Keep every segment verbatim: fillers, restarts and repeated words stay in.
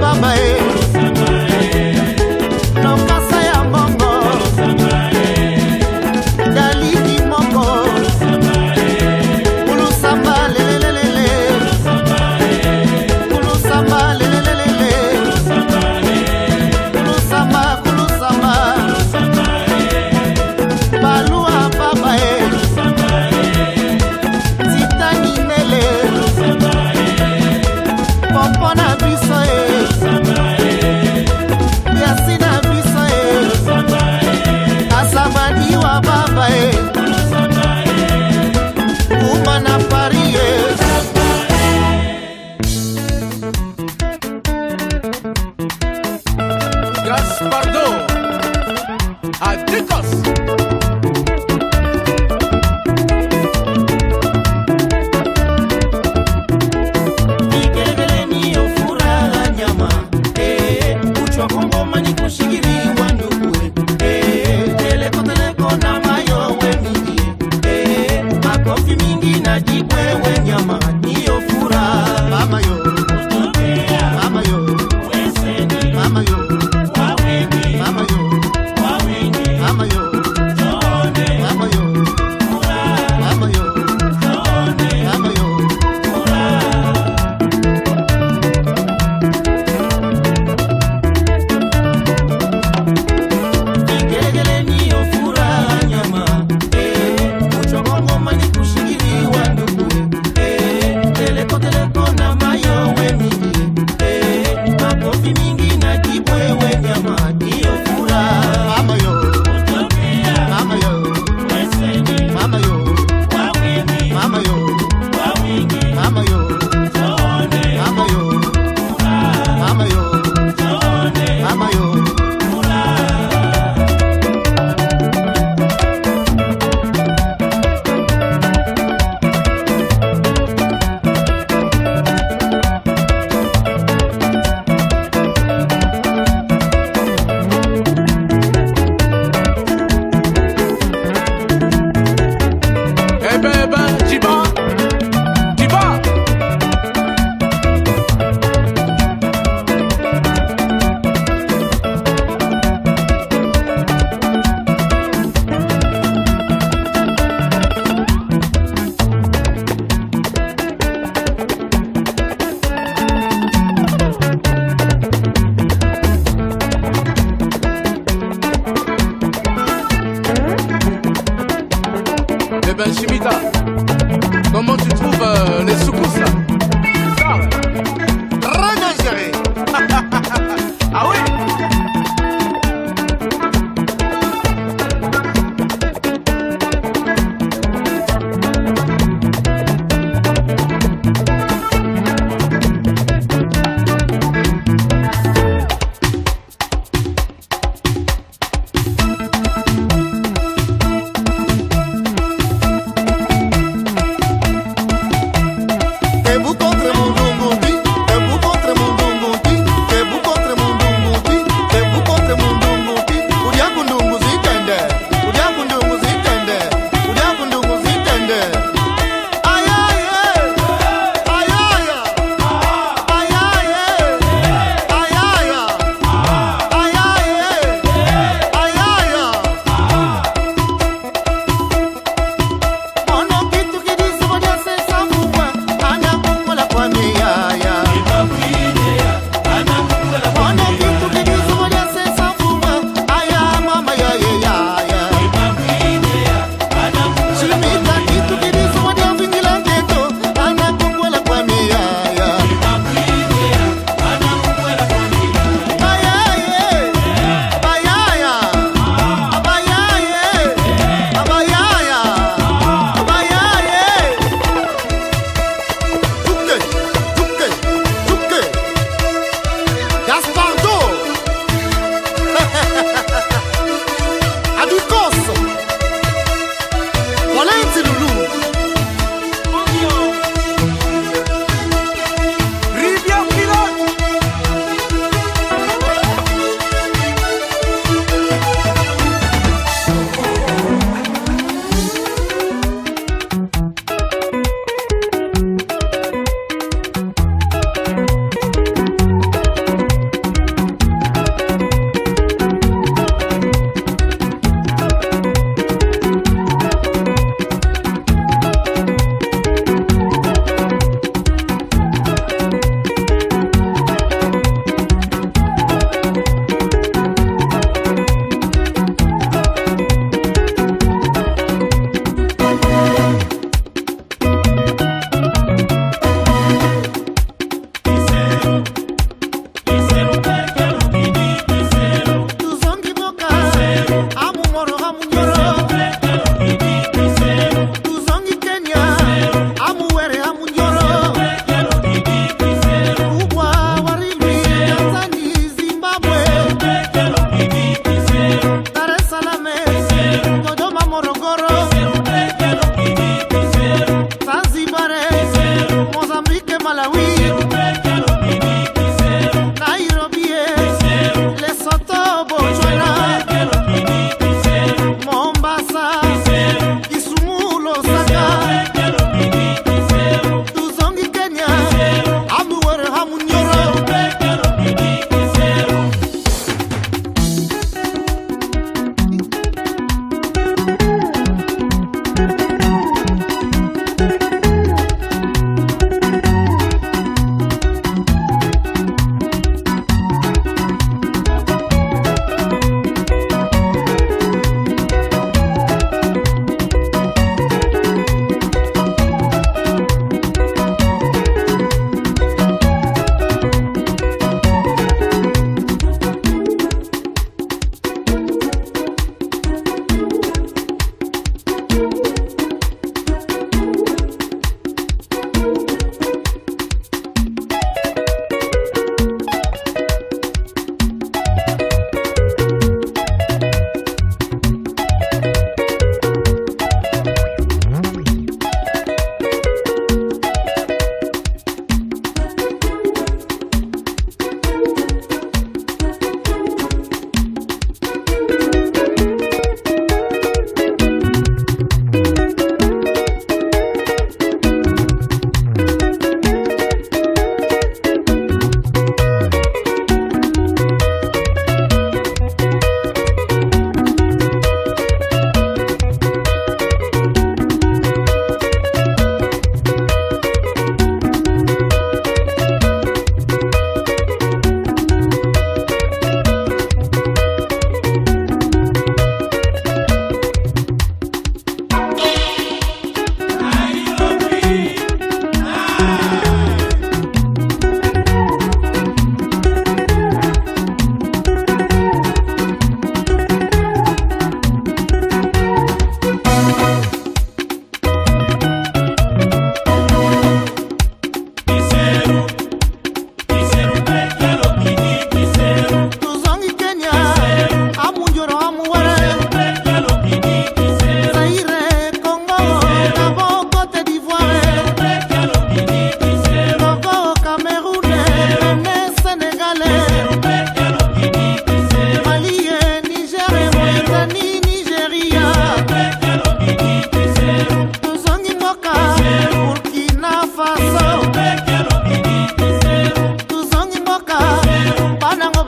Comment tu trouves euh, les secousses là? Ça, très bien géré. Ah oui.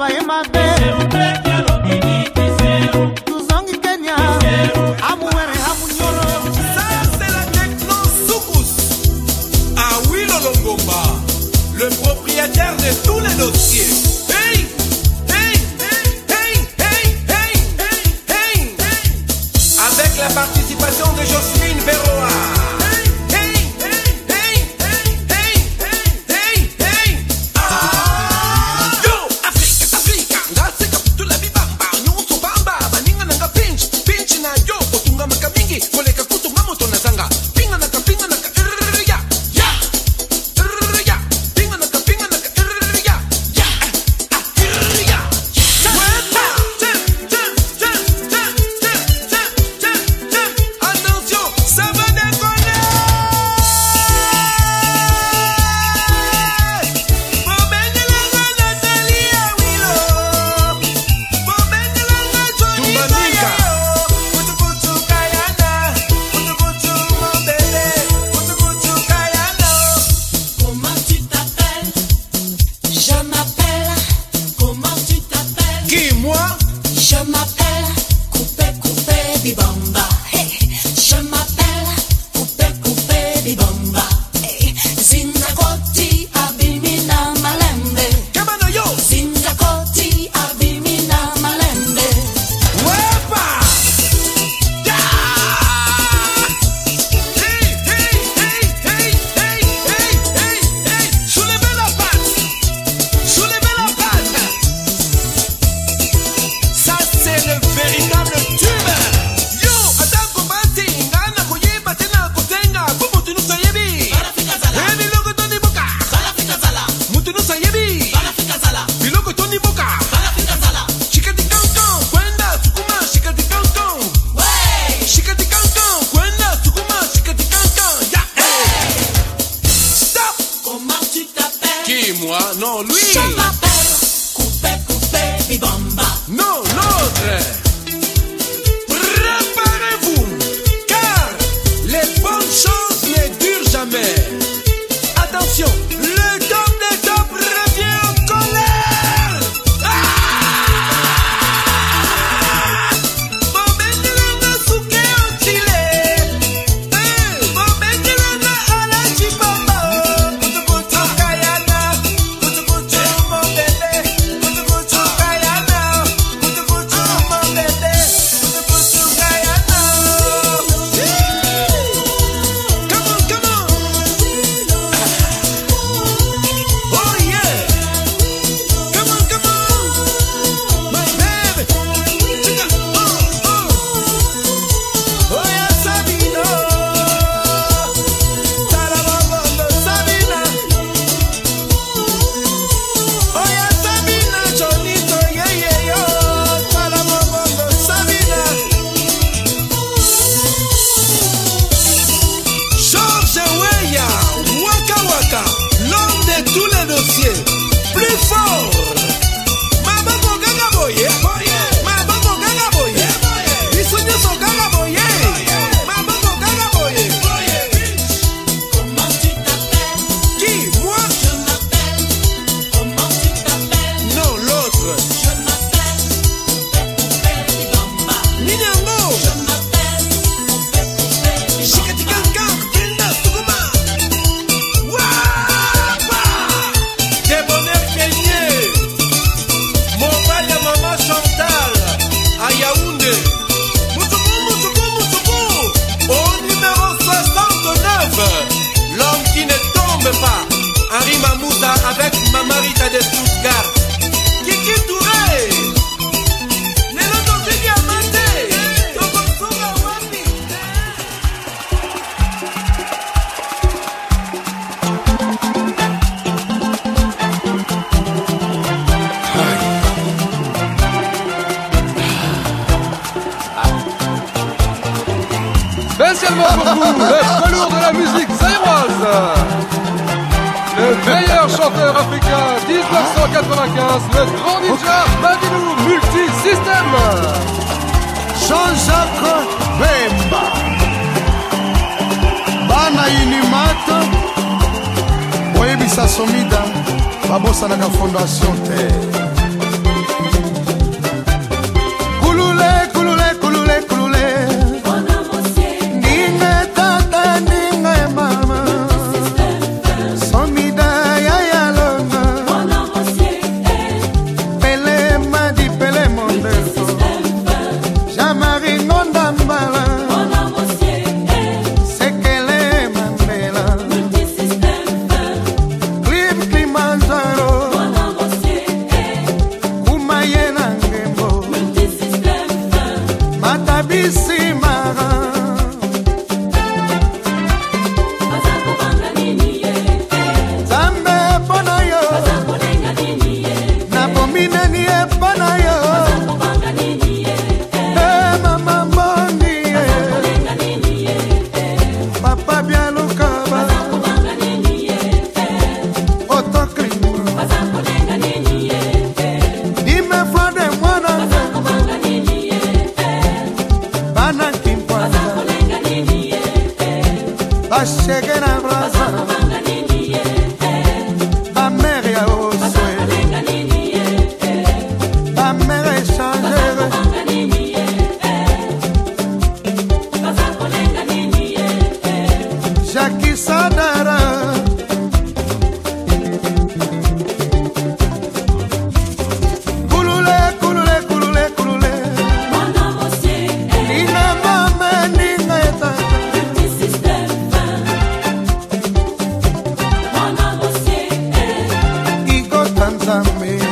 Le propriétaire de tous les dossiers. Hey, hey, hey, hey, hey, hey, hey, hey. Avec la participation de Jocelyne Verroa. Hey, hey, hey, hey, hey, hey, hey. Ah, yo, Africa, Africa, ngasika putula bibamba, nyuso bamba, baninga nanga pinch, pinch na yo, potunga makamingi, koleka kutunga moto na zanga, pinga naka pinga naka. Non, lui. Je m'appelle Coupé Coupé Bibamba. Non, l'autre. Préparez-vous, car les bonnes choses ne durent jamais. Attention, le top des tops revient en colère. Ah! Bobendelana souke en chile. Bobendelana à la chipamba. L'homme de tous les dossiers, plus fort. Mabango gaga boye, mabango gaga boye, isonyo so gaga boye, mabango gaga boye. Comment tu t'appelles? Qui, moi? Je m'appelle. Comment tu t'appelles? Non, l'autre. Je m'appelle Coupé Coupé Bibamba. Ninyango. Je m'appelle Coupé Coupé Bibamba. Shikatikanga, Brenda Sukuma. Des bonheurs kényés. Mon père et maman Chantal à Yaoundé. Moutoukou, Moutoukou, Moutoukou. Au numéro soixante-neuf. L'homme qui ne tombe pas. Henri Mamouda avec Mamarita de Stuttgart. Kiki Touré. Nelo Tozigi Amate. Tokosuga Wapi. Spécialement pour vous, le poids lourd de la musique zaïroise, le meilleur chanteur africain dix-neuf cent quatre-vingt-quinze, le grand ninja Mabilou Multisystème. Jean-Jacques Bemba Bana Inimata Boyebisa Somida Babosa na fondation te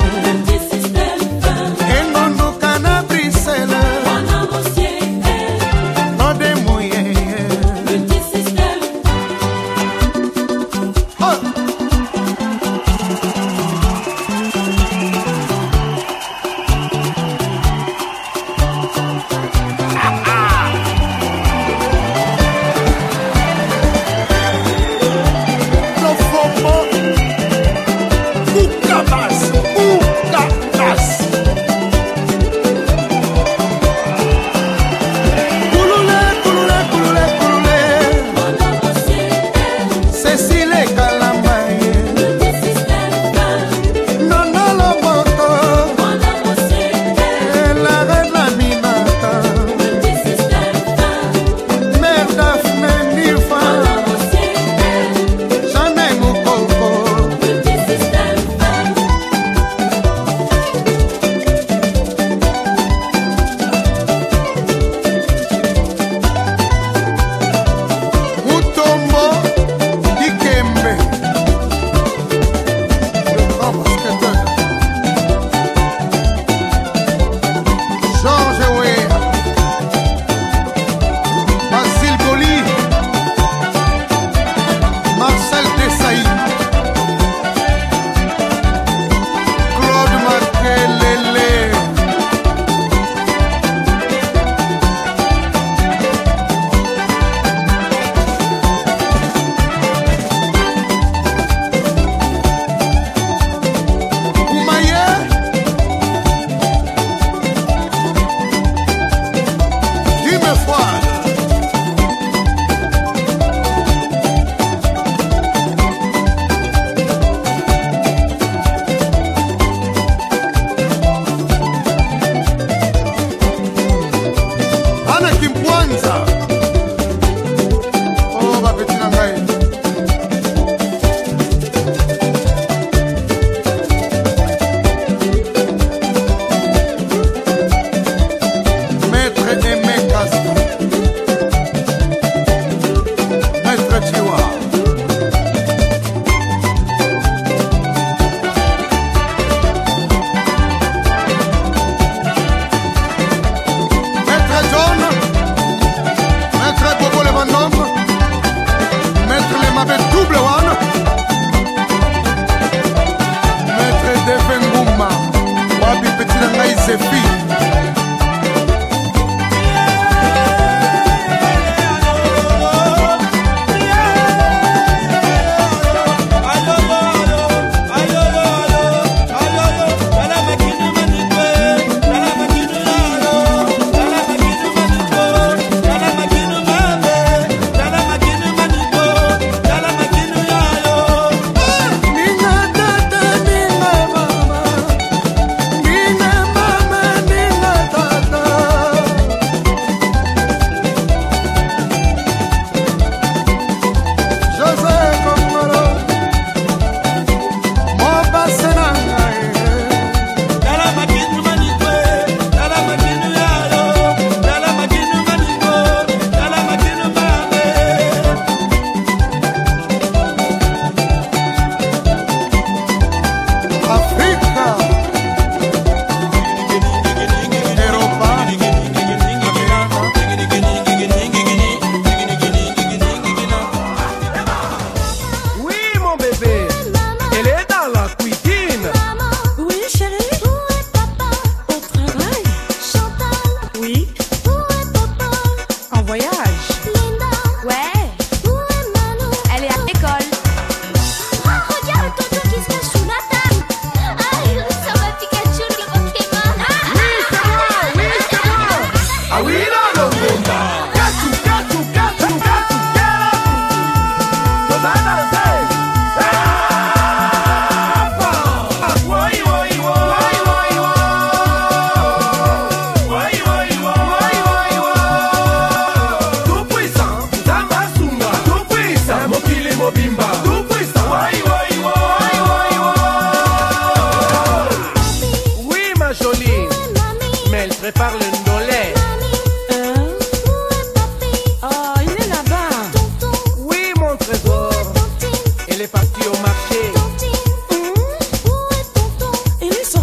Elle est partie au marché. Mmh, où est tonton? Il est sorti.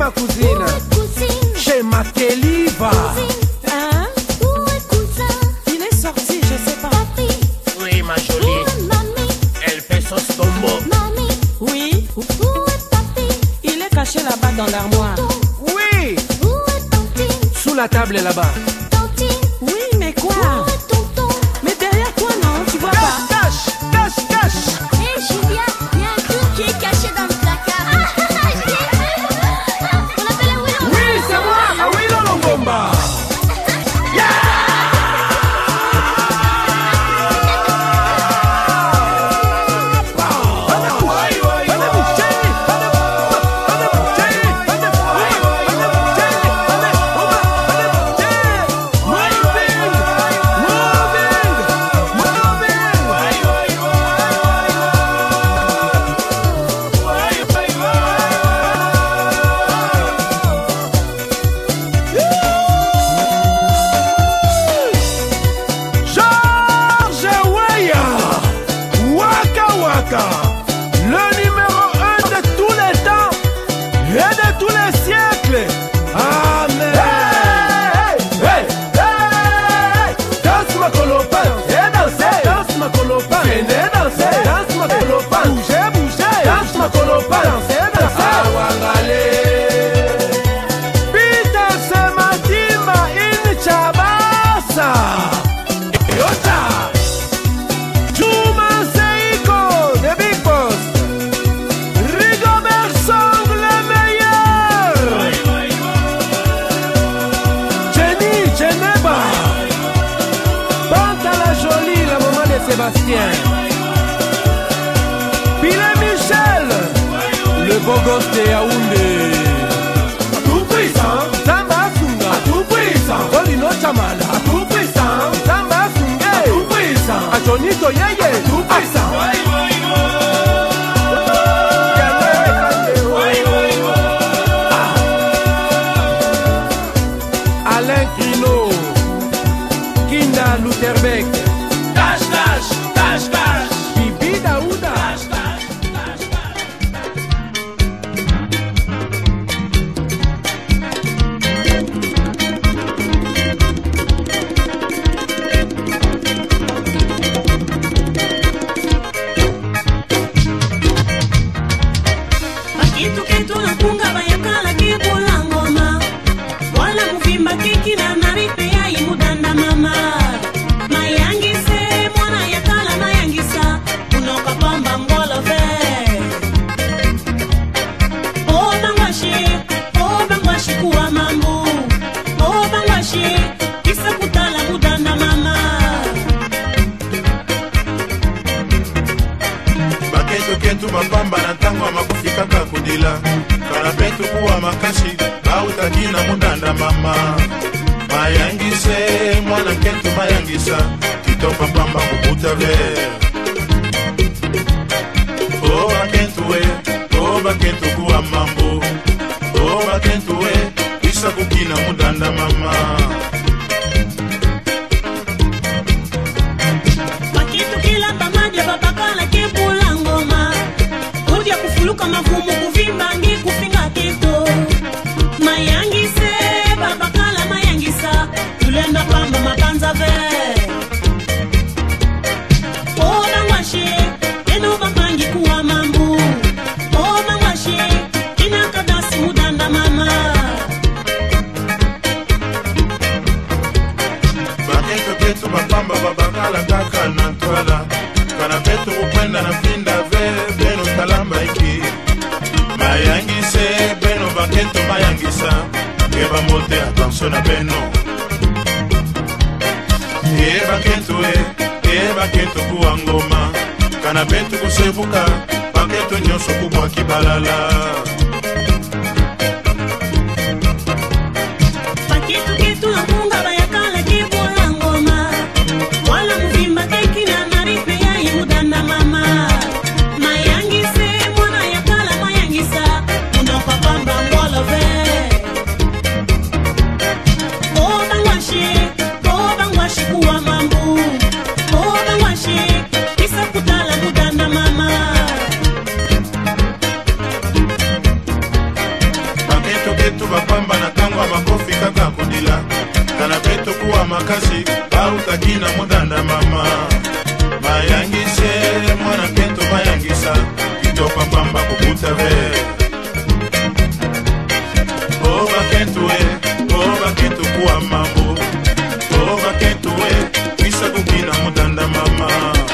ma cousine? Chez ma Kéliva. Hein? Il est sorti, je sais pas. Oui, ma jolie. Elle fait son stombo. Oui. Il est caché là-bas dans l'armoire. Oui. Sous la table là-bas. Oui, mais quoi? Mais derrière toi, non, tu vois pas. Cache, cache, cache. Hé Julia, il y a un truc qui est caché dans le placard. On l'appelle Awilo. Oui, c'est moi, Awilo Longomba. Le numéro un de tous les temps et de tous les siècles. Amen. Hey, hey, hey. Danse ma colopa, et danser. Danse ma colopa, venez danser. Danse ma colopa, bougez, bougez. Danse ma colopa, dansez, dansez. Awangale. Peter se matima in chabasa. Yota. Sébastien, Pilé Michel, le beau gosse de Yaoundé. À tout puissant, Tamba Funga. À tout puissant, Olino Chamala. À tout puissant, Tamba Funga. À tout puissant, Antonito Yeye. À tout puissant. Alain Crino, Kinda Lutherbeck. Kentu mapamba na tango makufi kaka kudila kana petu kuwa makashi au takina mudanda mama mayangise mwana kentu mayangisa kitopa pamba kubuta ve oba kentu we oba kentu kuwa mambo oba kentu we isa kukina mudanda mama Pakitu kila pamoja babakala kipula ngoma Kudia kufuluka mavumu kuvimba ngi kufinga kito Mayangise babakala mayangisa Tulenda pamba mapanza ve Oba ngwashi Eno bapangi kuwa mambu Oba ngwashi Kina kadasi mudanda mama Baketo ketu mapamba babakala kaka na twala Kana petu ukwenda na finda ve beno talamba iki Mayangise beno baketo mayangisa Keba mote attention na beno Keba ketu e, keba ketu kuwa ngoma Kana petu kusebuka, baketo nyoso kubwa kibalala Pakitu kitu la munga bayakala kipula ngoma Wala mvimba keki na naripe ya imudanda mama Mayangise mwana yakala mayangisa Unapapamba mbolo ve Oba ngwashi, oba ngwashi kuwa mambu Oba ngwashi, kisa kutala mudanda mama ketu bapamba na tango ya makofi kaka kondila kana peto kuwa makasi bautaki na mudanda mama mayangise mwana ketu mayangisa kitoko pamba kubuta ve oba ketu e oba ketu kuwa mambo oba ketu e kisa kukina mudanda mama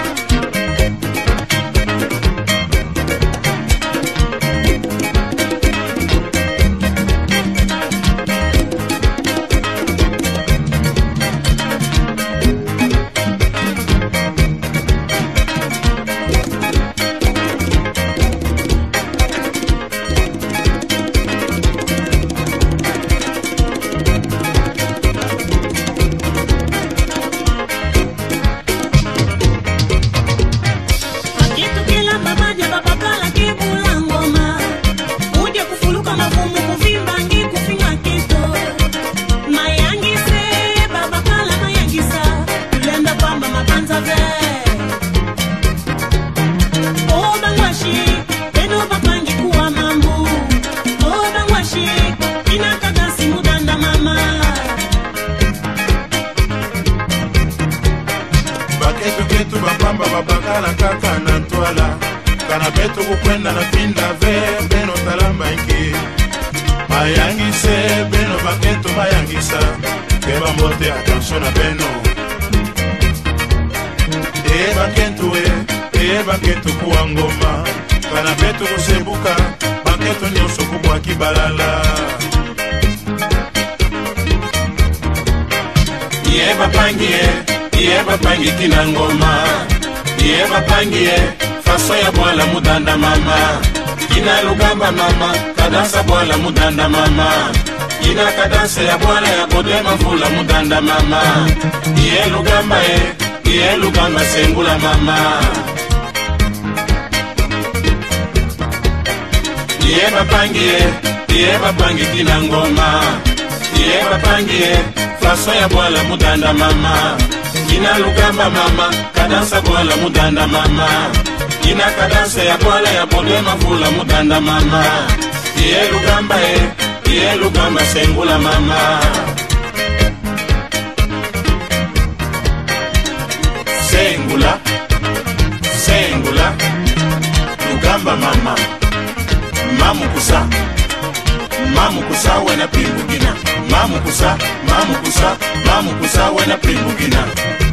babakala kaka na ntwala kana beto kukwenda na pinda ve beno talamba inki mayangise beno baketo mayangisa keba mbote attention na beno e baketo e e baketo kuwa ngoma kana beto kusebuka baketo nyonso kubwa kibalala ye bapangie ye bapangi kina ngoma ye bapangie faso ya bwala mudanda mama kina lugamba mama kadansa bwala mudanda mama kina kadansa ya bwala ya bode mafula mudanda mama ye lugamba e ye lugamba sengula mama ye bapangie ye bapangi kina ngoma ye bapangie faso ya bwala mudanda mama kina lugamba mama kadansa bwala mudanda mama kina kadansa ya bwala ya bode mafula mudanda mama ye lugamba e ye lugamba sengula mama sengula sengula lugamba mama mamu kusa mamu kusa wena pimbugina mamu kusa mamu kusa mamu kusa wena pimbugina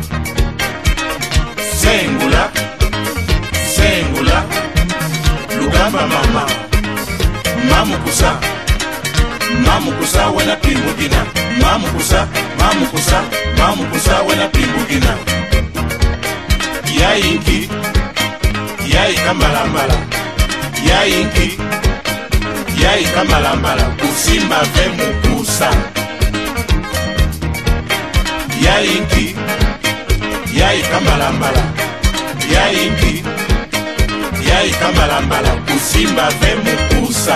sengula sengula lugamba mama mamu kusa mamu kusa wena pimbugina mamu kusa mamu kusa mamu kusa wena pimbugina yayinki yayi kambalambala yayinki yayi kambalambala kusimba ve mukusa yayinki yayi kambalambala yayinki yayi kambalambala kusimba ve mukusa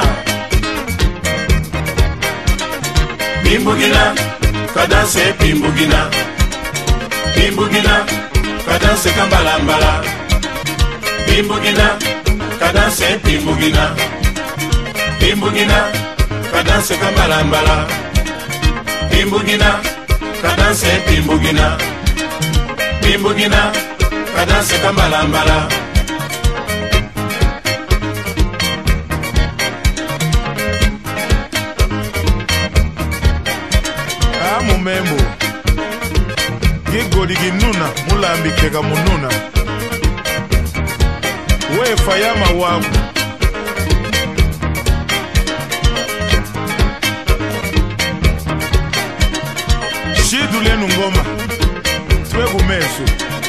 pimbugina kadanse pimbugina pimbugina kadanse kambalambala pimbugina kadanse pimbugina pimbugina kadanse kambalambala pimbugina kadanse pimbugina pimbugina kadanse kambalambala amumembo gigoli ginuna mulambikeka mununa wefa yamawaku shidulenu ngoma twegumeso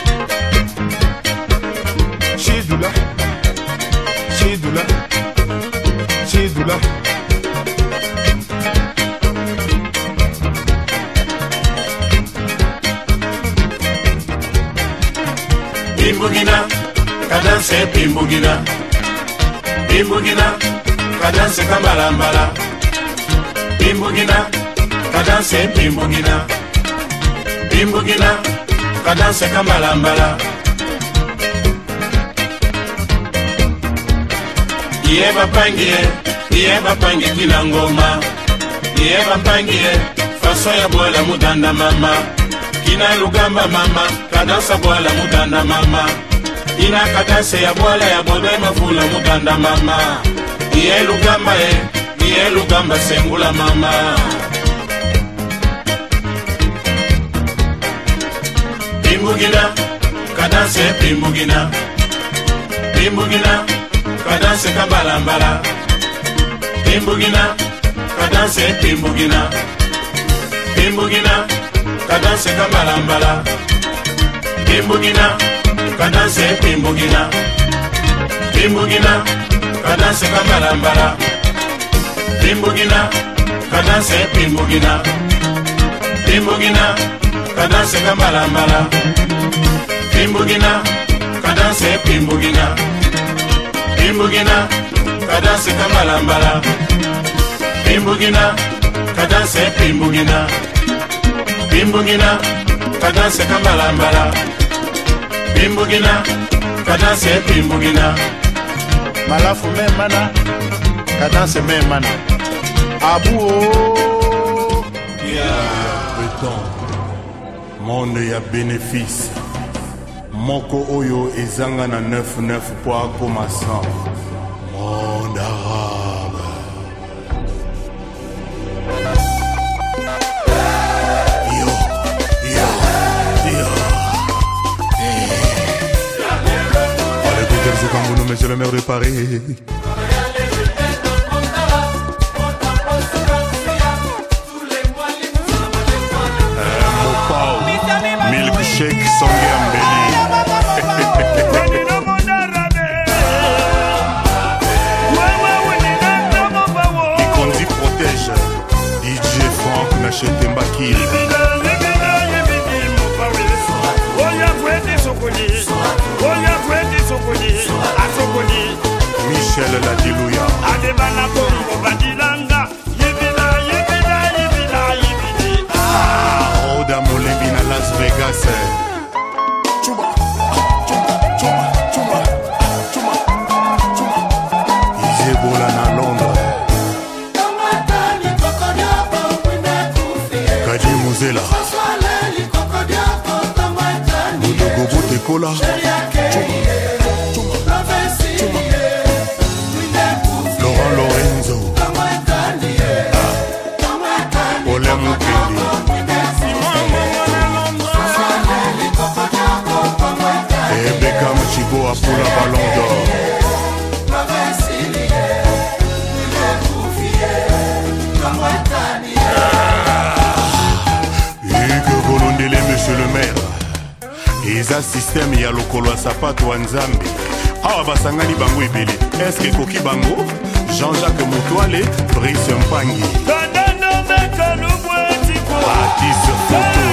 shidula shidula shidula pimbugina kadanse pimbugina pimbugina kadanse kambalambala pimbugina kadanse pimbugina pimbugina kadanse kambalambala ye bapangie ye bapangi kina ngoma iye bampangi ye faso ya bwala mudanda mama kina lugamba mama kadansa bwala mudanda mama ina kadanse ya bwala ya bobe mafula mudanda mama iye lugamba ye iye lugamba sengula mama Pimbugina kadanse pimbugina Pimbugina kadanse kabalambala Pimbugina kadanse pimbugina Pimbugina kadanse kabalambala Pimbugina kadanse pimbugina Pimbugina kadanse kabalambala Pimbugina kadanse pimbugina Pimbugina kadanse kabalambala Pimbugina kadanse pimbugina Pimbugina kadanse kabalambala Pimbugina kadanse pimbugina Pimbugina kadanse kabalambala Pimbugina kadanse pimbugina Malafu memana kadanse memana Abuo yeah. Béton monde ya bénéfice moko oyo ezanga na neuf neuf po akoma cent monde arabe yo yo yo allez vous dire quand vous nous monsieur le maire de Paris Milkshake Songe Ambeli Ikondi protège D J Frank Nachete Mbakil Michel Ladilouya Adebana Kongo Badilanga Yebila Yebila Yebila Yebila Ah Oda Molebi na Las Vegas Chuma Chuma Chuma Chuma Chuma Chuma Izebola na Londres Kadi Muzela Mudogo Botekola Laurent Lorenzo Ole Mukindi Et Beckham Chigo a pour la ballon d'or Hugues Bolondele monsieur le maire Eza système ya lokolo ya sapato wa Nzambe awa basangani bango ebele eske koki bango Jean-Jacques Moutouale Brice Mpangi Parti sur photo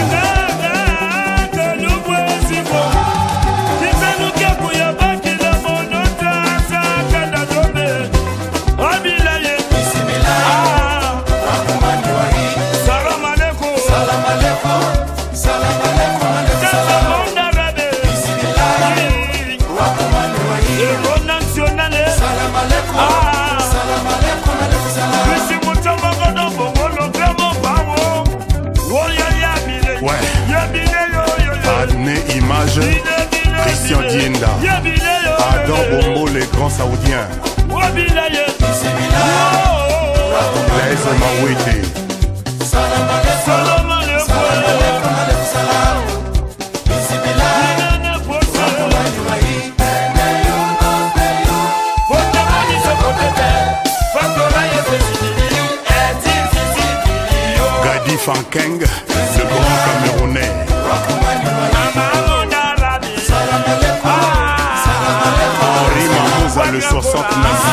Christian Dienda Adam Bombo les grands saoudiens Blaise Mawete Gadi Fankeng le grand Camerounais Henri Mamouza le soixante-neuf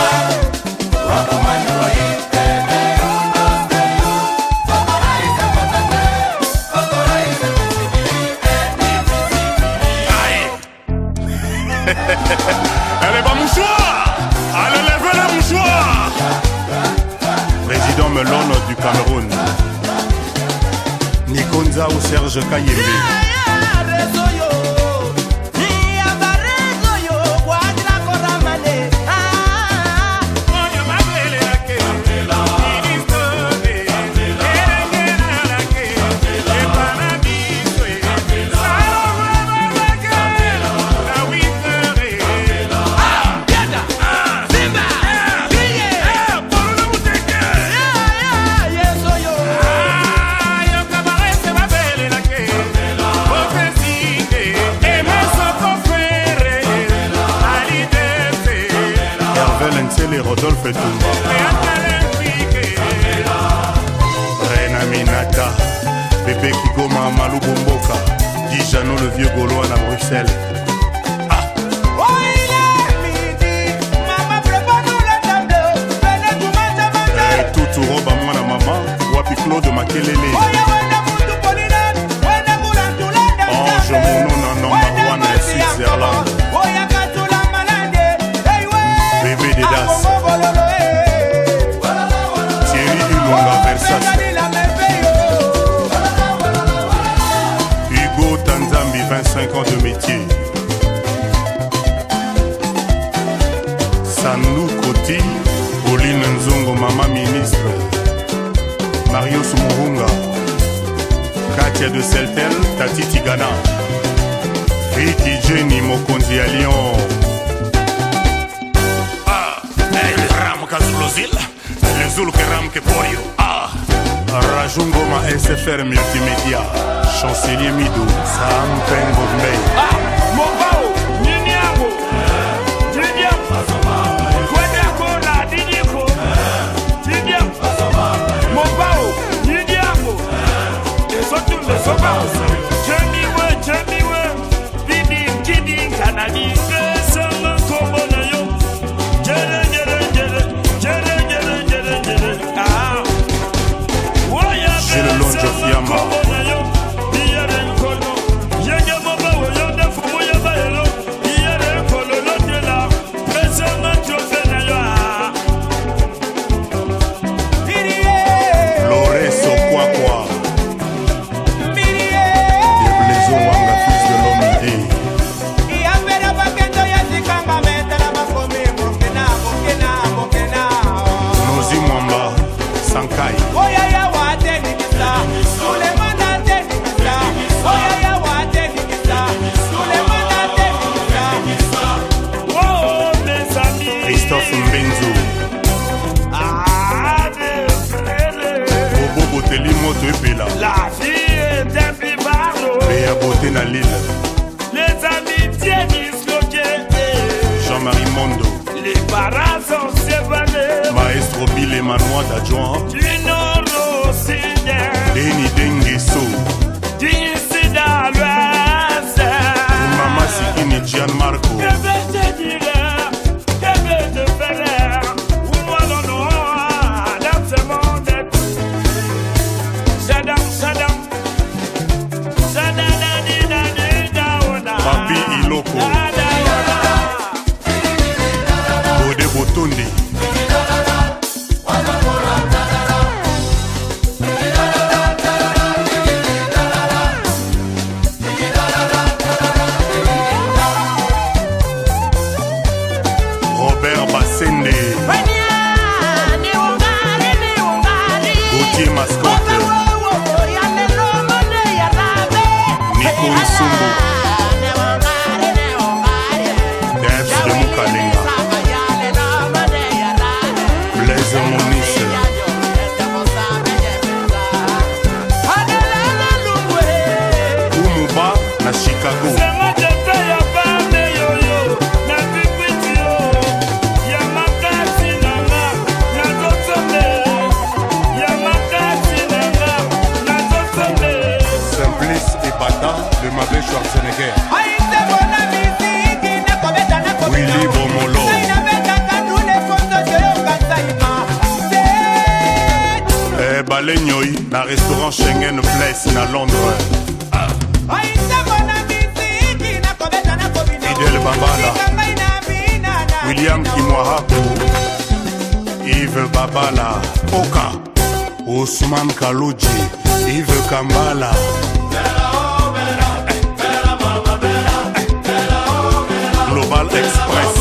Elle est pas mouchoir. Allez levez le mouchoir. Président Melon du Cameroun Nikonza ou Serge Kayembe vieux Gaulois à Bruxelles. Roba mwana mama wapi Claude Makelele Ange Monona number one à Switzerland Bébé Dedas Thierry Ilonga Versace Hugo Tanzambi vingt-cinq ans de métier Sanou Koti Pauline Nzongo, maman ministre Mario Sumurunga Katia de Seltel, Tati Tigana Vicky Jenny Mokonzi à Lyon. Ah, el ram Kazulozil, le Zulu que ram que Porio. Ah, Rajungoma S F R Multimédia, Chancelier Midou, Sam Pengo Mbey. Ah, Mobao, Niniamo, Didiam, Kwedako, Didiko, Didiam, Mobao, Niniamo, et surtout les sauvages. Jamiwe, Jamiwe, Didi, Kidi, Kanadi, Sama Komonayo, Jere, Jere, Jere, Jere, Jere, Jere, Jere, Ah, J'ai le long de Fiamma. Christophe Mbenzo Bobo Boteli Moto Epela la vie est un pivardo. Béa Beauté na Lille Les amitiés disloquées. Jean-Marie Mondo Les parents sont séparés. Maestro Bile Manois d'adjoint Du nord au sud. Deni Dengeso D'ici dans l'ouest. Mama Sikini Gianmarco Que vais-je te dire? Que vais-je te faire? Ou moi non non dans ce monde. Sadam, Sadam. Sadadadidadidawona. Papi Iloko Bode Botondi Robert Bassende Gauthier Mascotte Nico Nsumbu Debs de Mukalenga Blaise Monisse Umuba na Chicago Simplice et Bata de Mabé Schwarzenegger Willy Bomolo Eh Balenyoi na restaurant Schengen Place na Londres Idel Babala William Kimwahako Yves Babala Oka Ousmane Kalouji Yves Kambala Global Express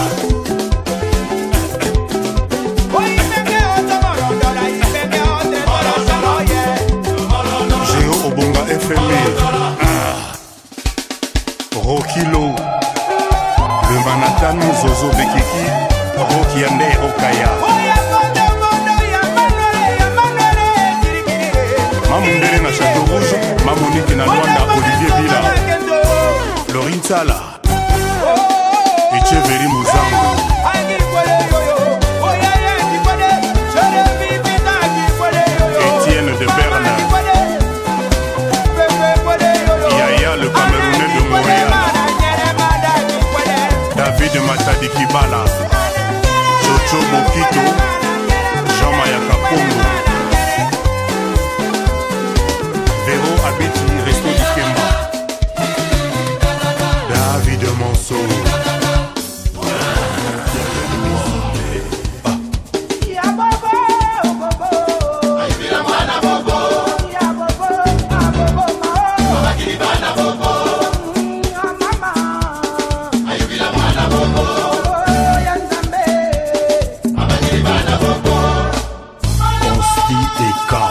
Géo Obonga F M I ah. Rokilo Le Manhattan Zozo Bekiki Roki Yande Okaya Mamundele na Château Rouge Mamonique na Luanda Olivier Villa Laurine Sala Echeveri Muzango Etienne de Berne Yaya le Camerounais Leka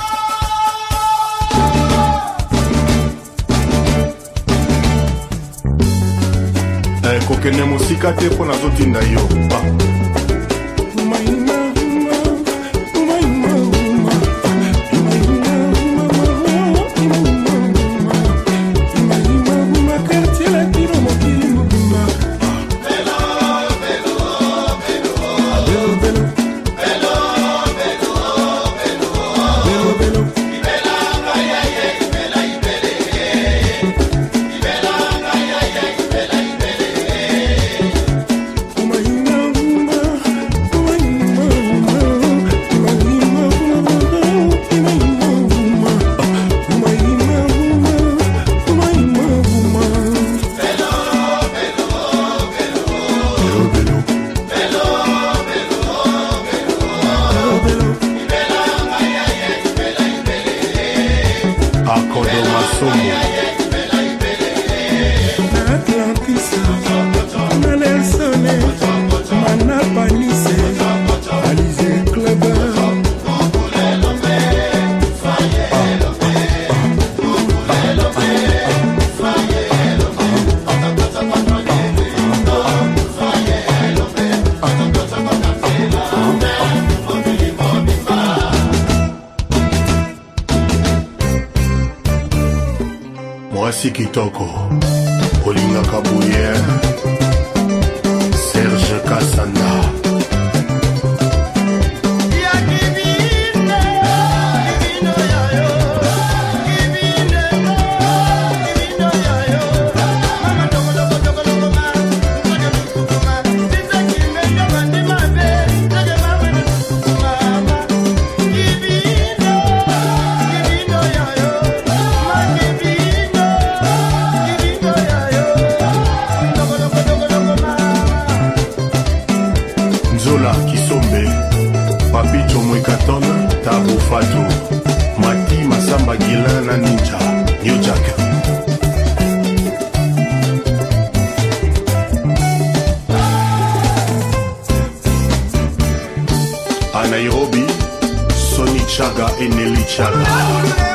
kokende mosika te mpo nazotinda yo pa mwasi kitoko olingaka buye Serge Kasanda Papito Mwikaton, Tabu Fatou, Mati Masamba Gilana Ninja, New Jack. A Nairobi, Sonny Chaga et Nelly Chaga.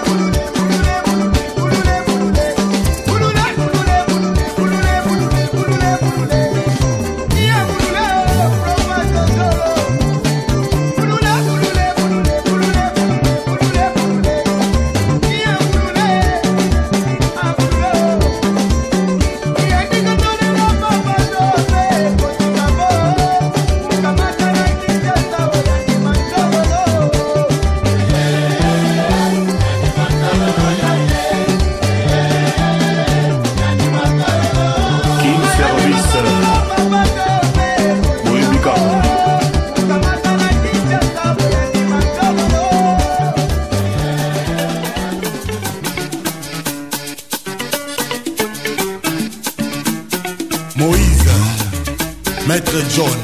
Moïse, Maître John.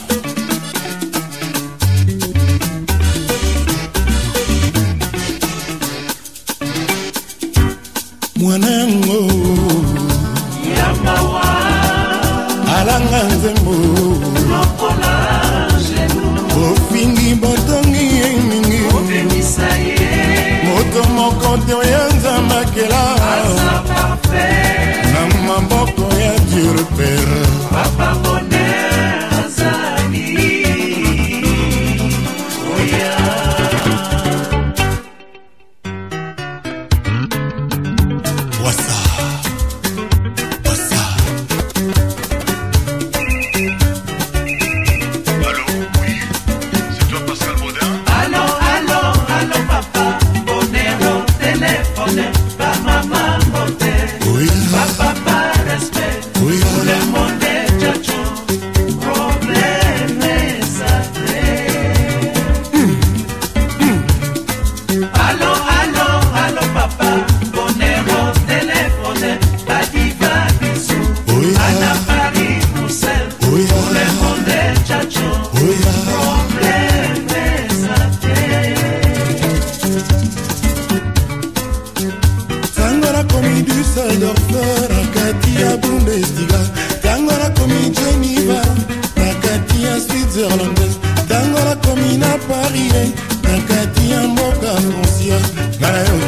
Mwanango Yamawa Alanga nzembo Lokola Jenu Ofingi botongi mingi Obemisa ye Moto moko te oyanza makela Asa parfait Na maboko ya Dieu Père Papa bonheur azali Oya Wassa Wassa Allô, oui, c'est toi Pascal Baudin? Allô, allô, allô papa, bonheur au téléphone.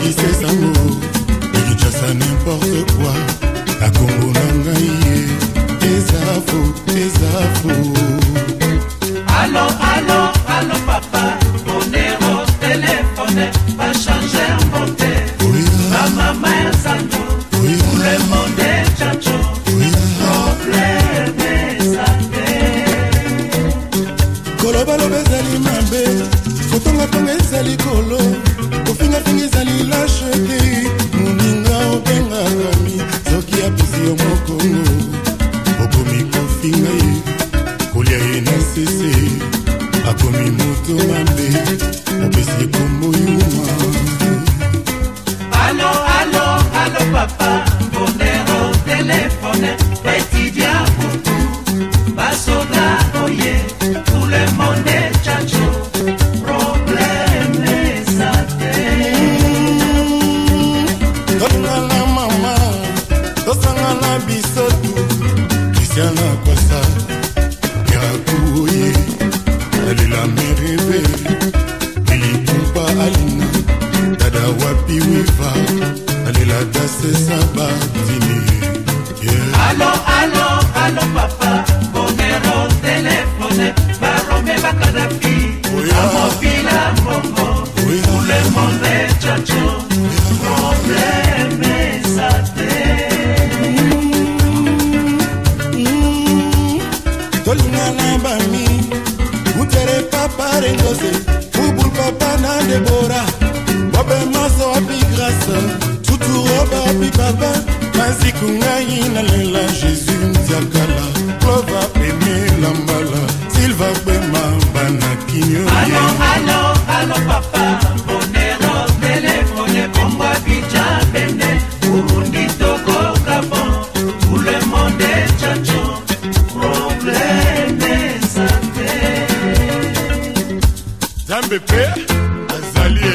Lise sango Kinshasa n'importe quoi La Congo nangaye Ezafo, ezafo Allo, allo, allo papa Bonero, téléphone Pas changer mon thé Ma maman est sando Tout le monde est chacho Problème est santé Kolobalo bezali mabe Kotonga tonga ezali kolo Kofinga finga ezali lâcheté Moninga obenga kami Zoki apesi yo mokongo Okomi kofinga ye Kolia ye na sese Akomi moto mabe Opesi kombo yuma Allo, allo, allo papa Bonero, téléphone Petit diable Basoda, oye Tout le monde est chacho Problème est santé Tongana mama Tosangana bisotu Christiana Kwasa Kirakuye Alila mereve Ilikupa alina Dada wapi wifa Alila dase sabatini Allo, allo, allo papa Bonero, téléphone Barome Bakadafi Amofila Momo Tout le monde est chacho Problème est santé Tolingana bami Utere papa rengose Ubul papa na Debora Bobe maso api grâce Tutu roba api papa Maziku ngai na lela Jésus Ndiakala Clova eme lambala Silva Bema bana kinyo Allo, allo, allo papa Bonero, téléphone Bomba Bidja Bene Burundi, Togo, Gabon Tout le monde est chacho Problème est santé Zambe pe Azalie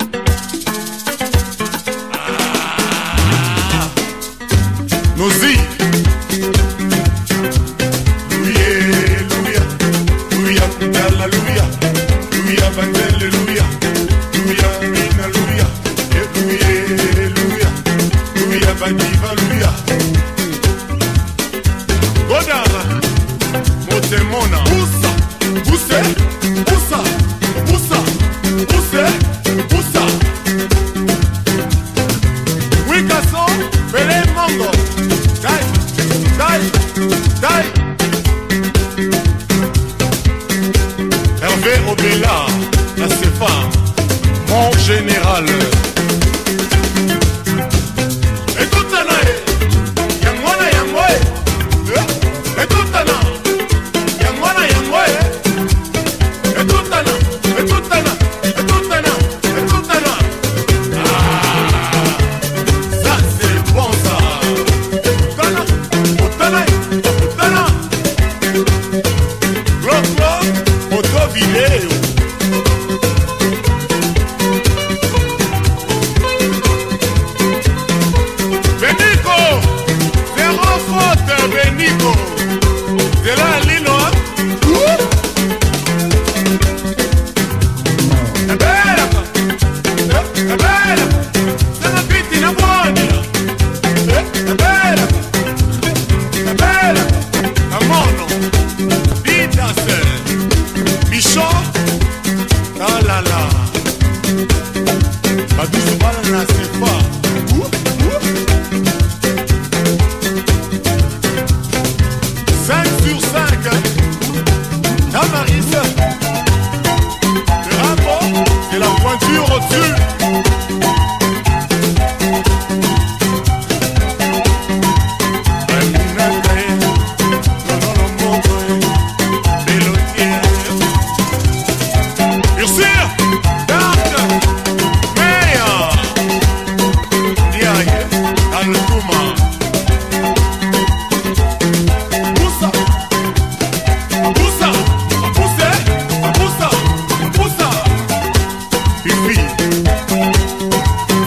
ah. Nozi Louia, Louia Louia, Kudala, Louia Louia, Bandele, Louia Louia, Mina, Louia Louia, Louia Louia, Badiva, Louia Godara Motemona Oussa, Ousse, Oussa Oussa, Ousse, Oussa Wikaso, Bele Mongo Dai, Dai, Dai Hervé Obela, la Cefa Mon général Et tout un aïe Yangwana, Yangwe Et tout un aïe Yangwana, Yangwe Et tout un aïe Et tout un aïe Et tout un aïe Et tout un aïe Ah Ça c'est bon ça Outana Outana Outana Glock Glock Photo vidéo Benico Zéro faute Benico C'est là Lino hein È bella È bella Sono tutti in buoni È bella È bella A mono Vitas Bichot Ah la la Badouzo bala na sefa cinq sur cinq Tamaris Le Rambo C'est la pointure au-dessus Ursule Dark Meya Diaye Altouma Boussa Boussa Boussa Boussa Boussa Fifi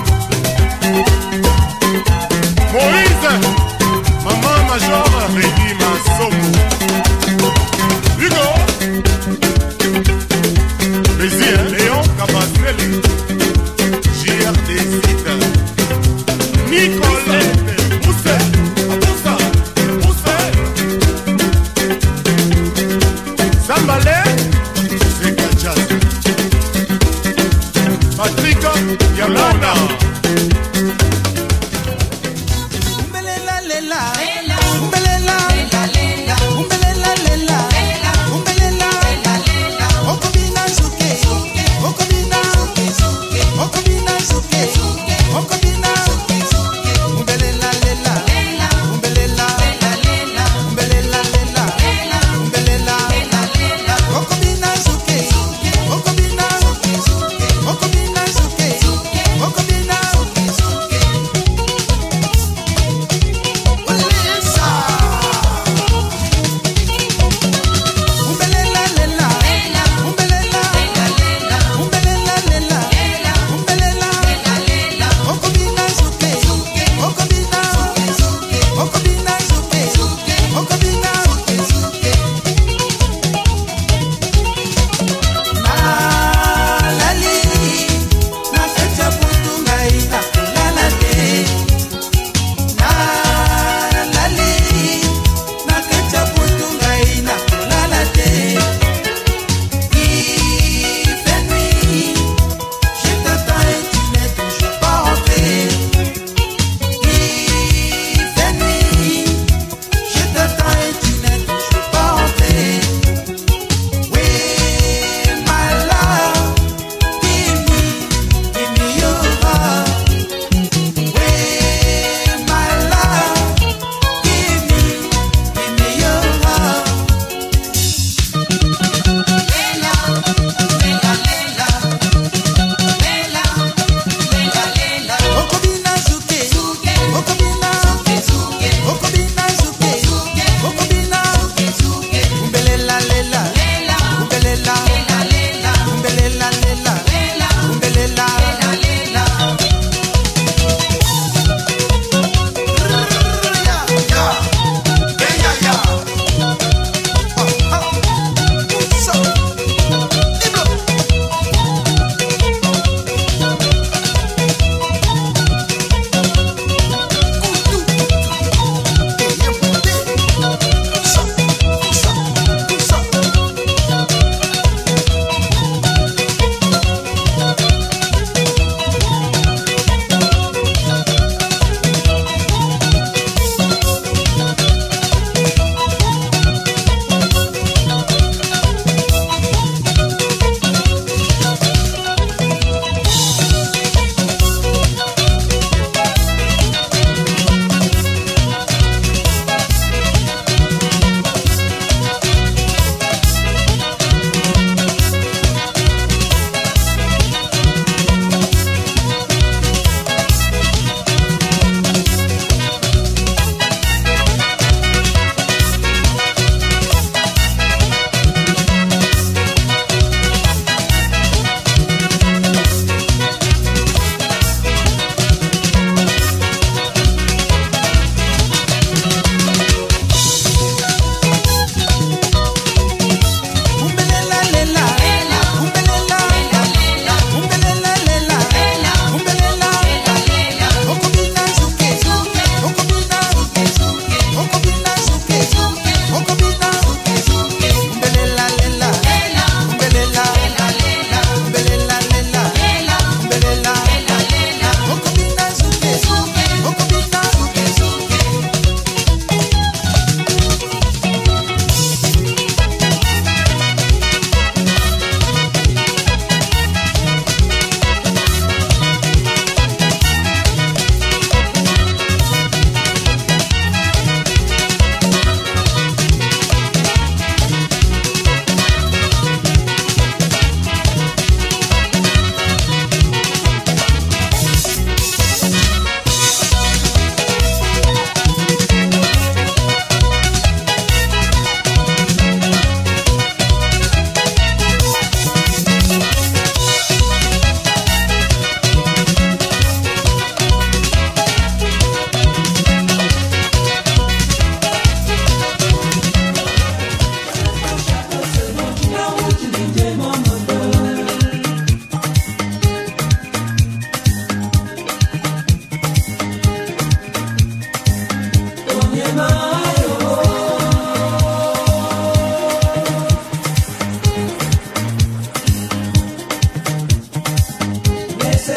Yolanda. Umbelela lela, umbelela lela, umbelela lela, umbelela lela, okobina suke, okobina suke, okobina suke, okobina suke, umbelela lela, umbelela lela, umbelela lela, umbelela lela, okobina suke, okobina suke, okobina suke, okobina suke.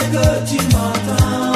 que tu m'entends.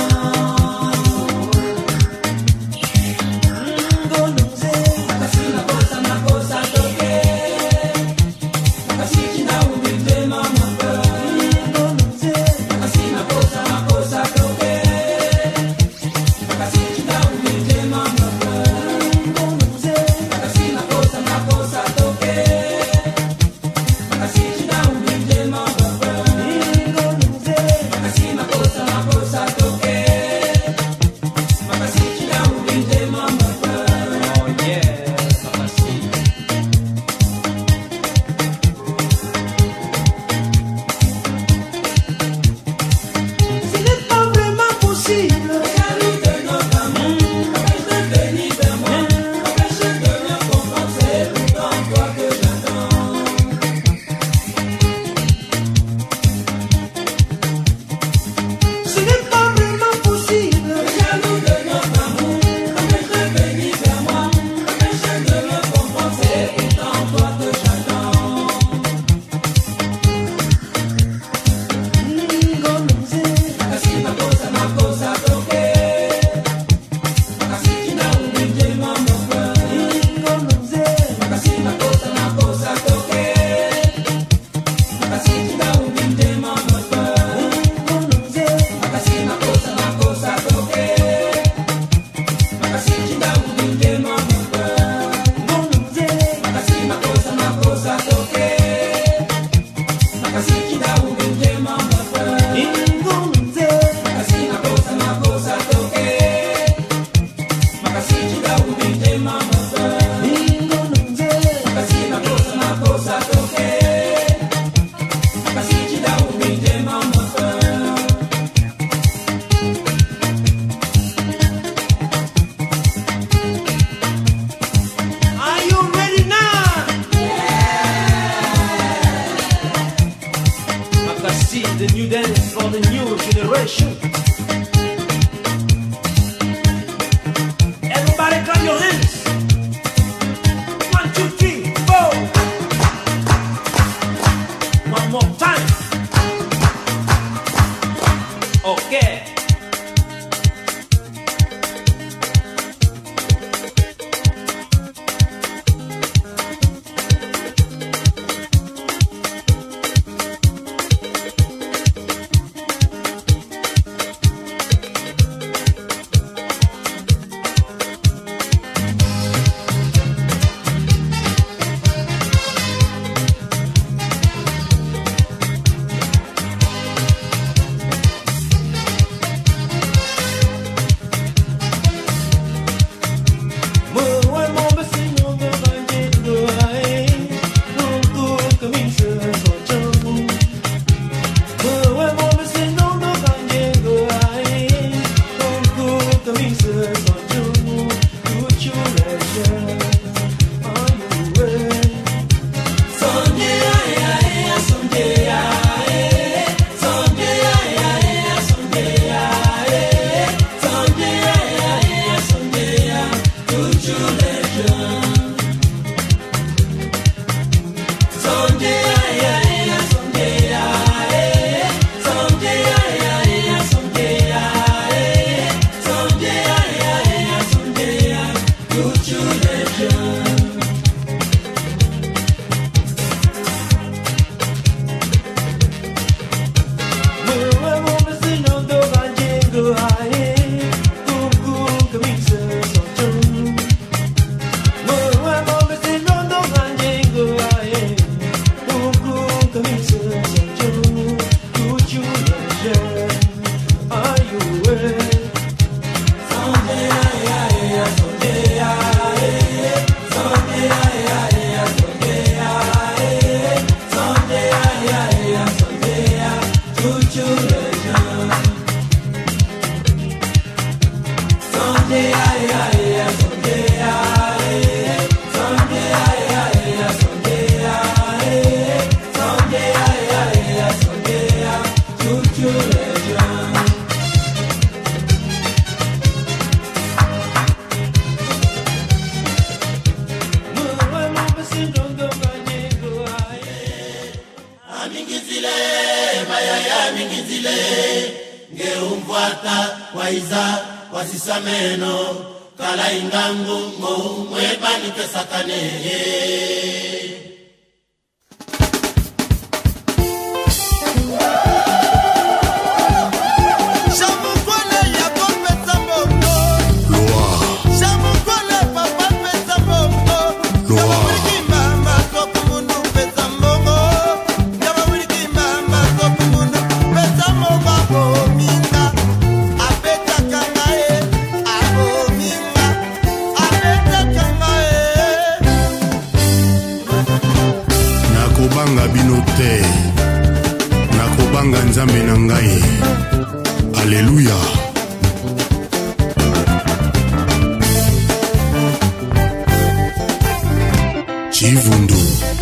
umfuata waiza wasisameno kala ingangu mo mwebani kesakane nakobanga nzambe na ngai alleluya Chivundu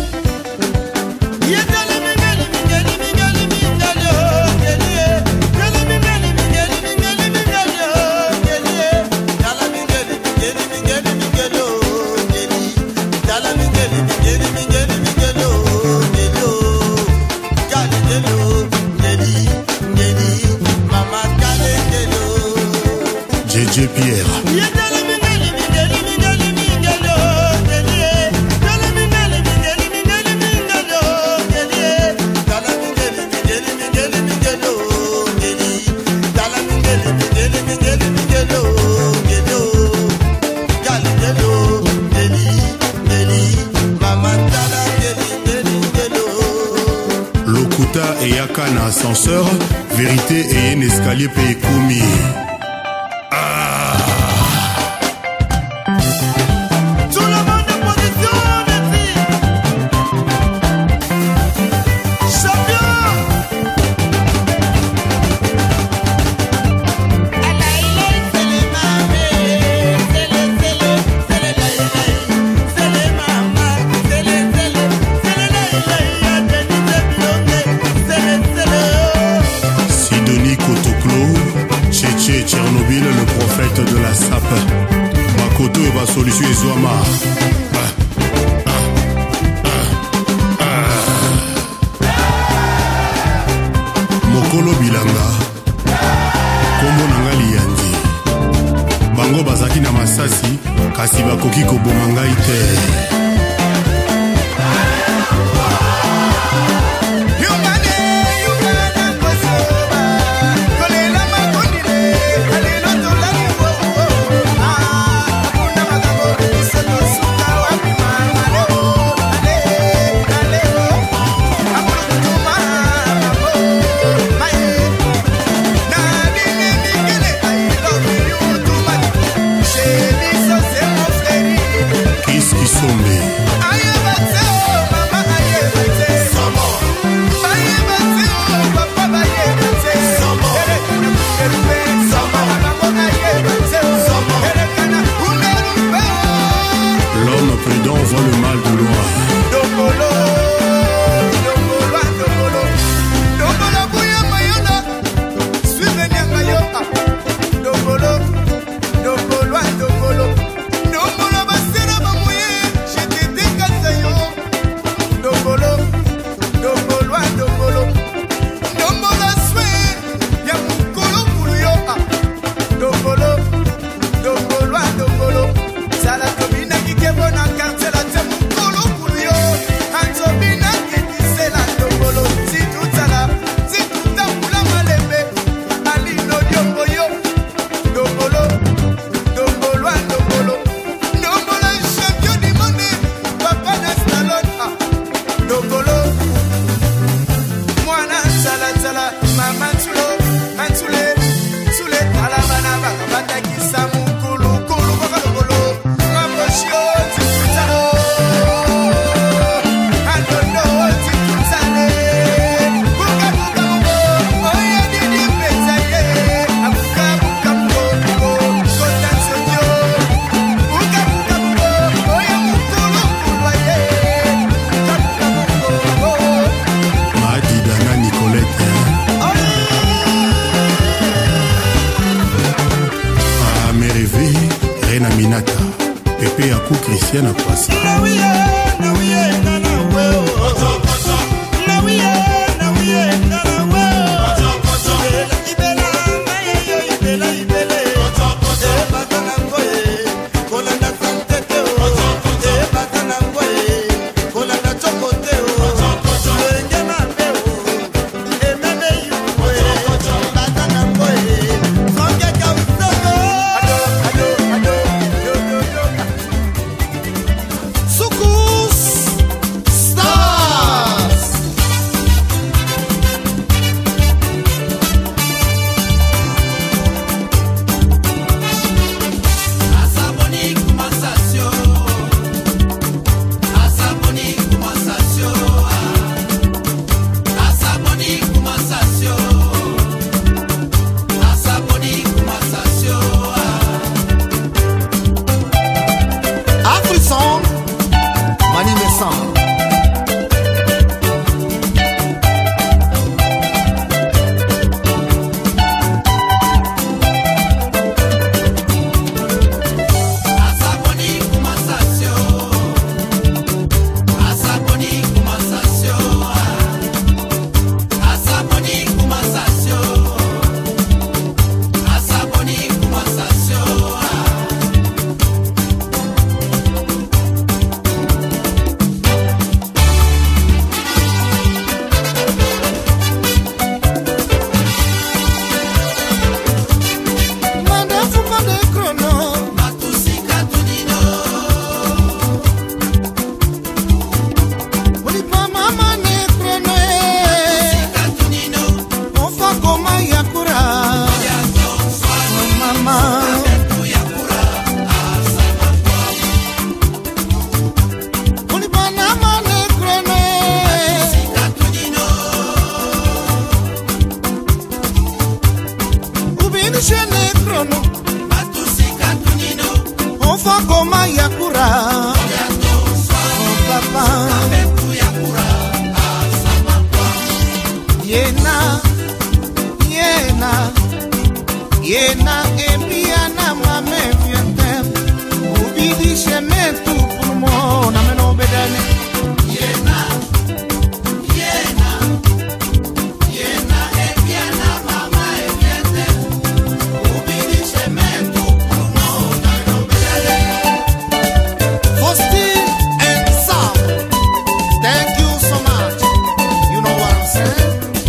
J J Pierre Lokuta eyaka na ascenseur vérité et un escalier pe koumi. Tchernobyl, le prophète de la S A P. Makoto et ma solution est Zouama. Mokolo Bilanga. Kombo nanga liyandi. Bango bazaki na masasi, kasi bakoki koboma ngai te. L'homme prudent voit le mal de loin. Pepe Yaku Christian Akwasi. Finishene krono Matusika tunino Ofa goma yakura Oh papa Abetu yakura Asama kwa Yena Yena Yena Empiana mame fiantem Ubidi sheme tu pulmo Na meno bedane Yena Yena Yena Empiana mama fiantem Ubidi sheme tu pulmo Na meno bedane Fosti and Sam Thank you so much. You know what I'm saying?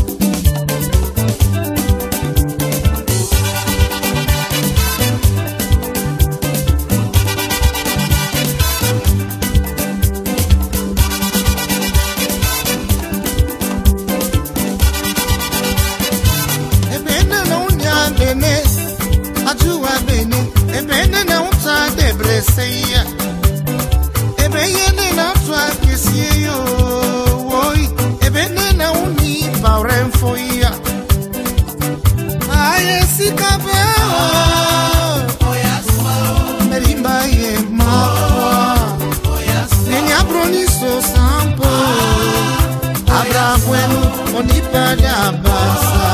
Ebene na unya bene, ajua bene. Ebene na uta debreseya. Ebene na twa kisiyo, oi. Ebene na uni pauren foya. Aye sikabeo, merimba ye mapwa. Nenya broniso sampo, abra bueno, onipada basa.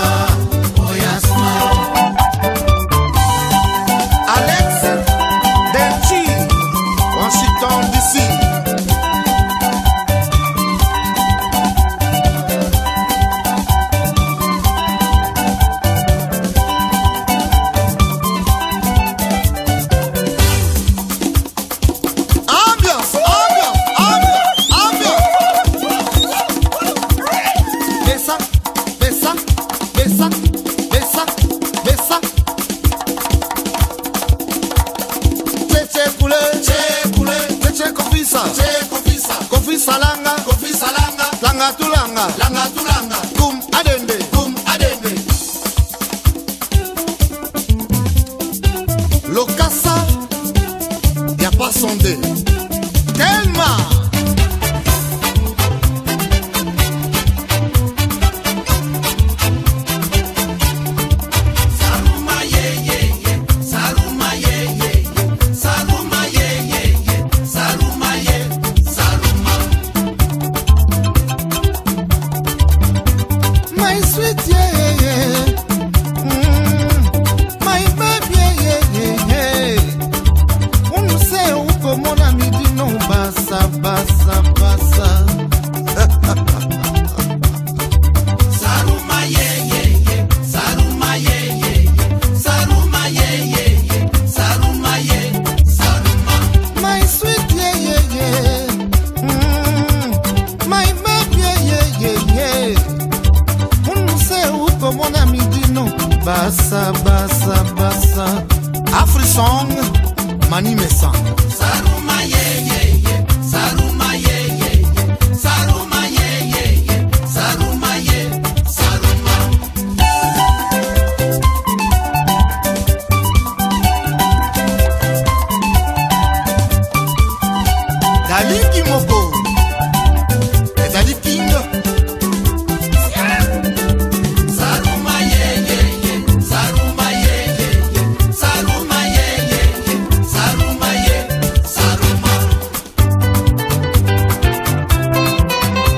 Alex Denchi, Washington D C. Ambiance, ambiance, ambiance, ambiance. Besa, besa, besa, besa, besa. Cheche kule, che kule, cheche kofisa, che kofisa, kofisa langa, kofisa langa, langa tulanga, langa tulanga, kum adende, kum adende. Lokasa, y'a pas sondé, tellement. Saruma ye ye ye, saruma ye ye ye, saruma ye ye ye, saruma ye, saruma. My sweet yeah yeah yeah, mm, my baby yeah yeah yeah. On sait où comment la midi non basa basa basa. Saruma ye ye ye, saruma ye ye ye, saruma ye ye ye, saruma ye, saruma. My sweet yeah yeah yeah, mm, my baby yeah yeah yeah. On sait où comment la midi non basa basa basa. Afrisong mani mesan. Saruma ye ye ye, saruma ye ye ye, saruma ye ye ye, saruma ye, saruma. Dali Kimoko, et Dali King. Saruma ye ye ye, saruma ye ye ye, saruma ye ye ye, saruma ye, saruma.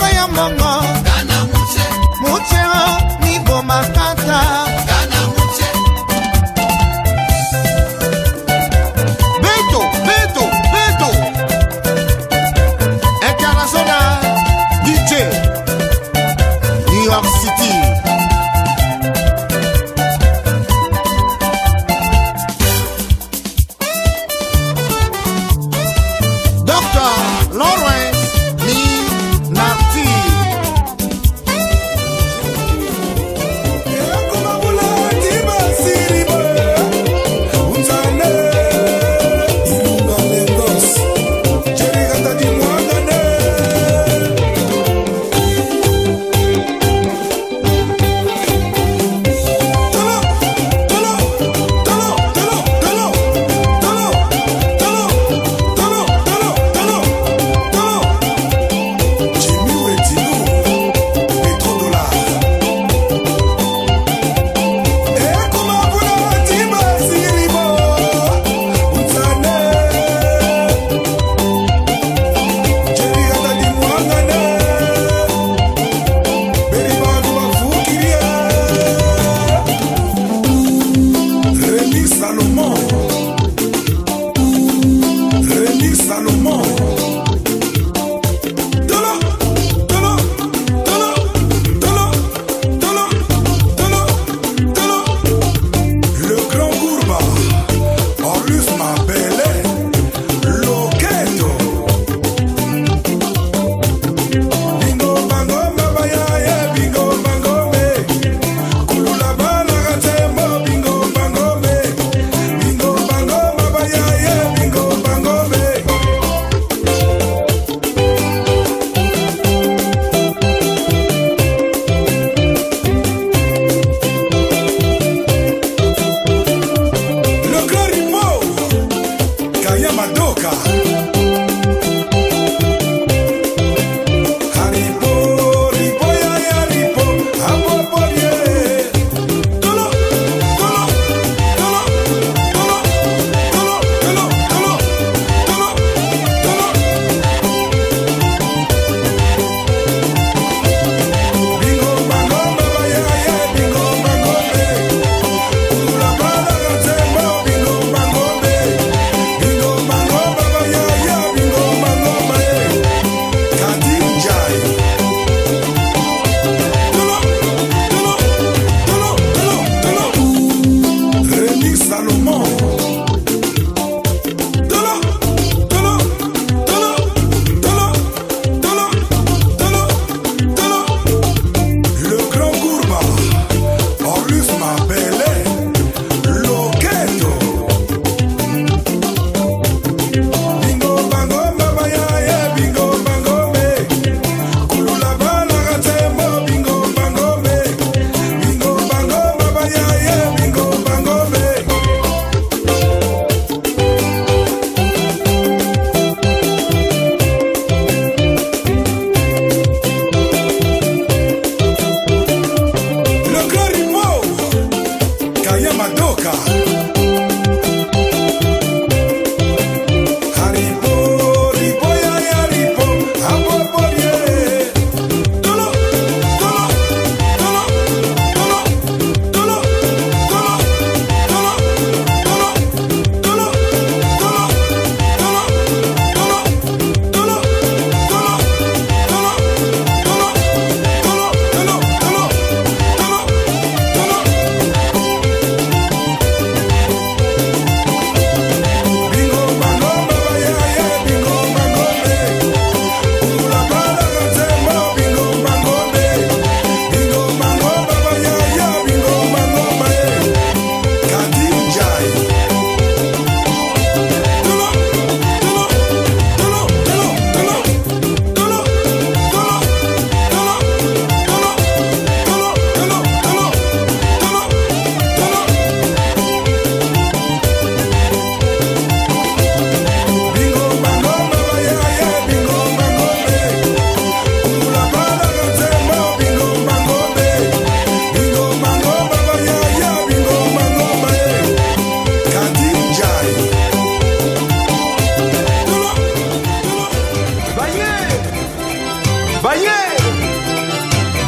Moko ya mongo Gana muche Muche o Nibo makata Gana muche Beto, Beto, Beto International D J New York City Doctor Lawrence Lee Narty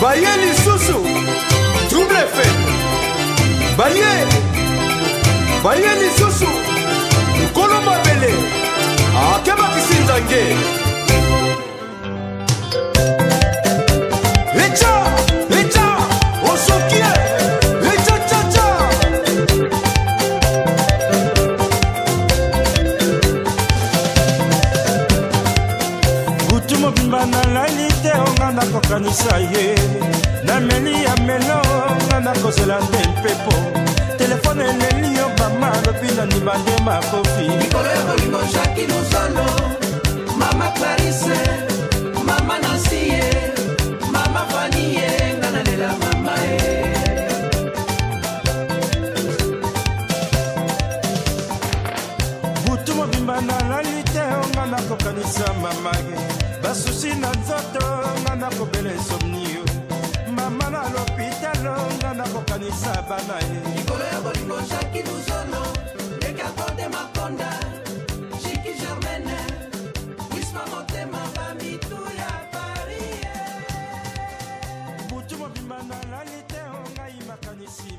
baye lisusu double fete baye baye lisusu nkolo mabele akebakisi nzange echa echa osokie echa cha cha butu mobimba nalali te onga nakokanisa ye nameli ya melo nga nakozela nde mpepo telefone eleli yo mama lobi na ndima nde makofi likolo ya bolingo jaki luzolo mama clarise mama nasie mama vanie nga nalela mama e butu mobimba nalali te onga nakokanisa mama ye basusi na nzoto nga nakobela insomnio mama na lopitalo nga nakokanisa bana ye likolo ya bolingo jaki luzolo lekakode makonda jiki germaine wisma motema bamitu ya paris butu mobimba nalali te onga imakanisi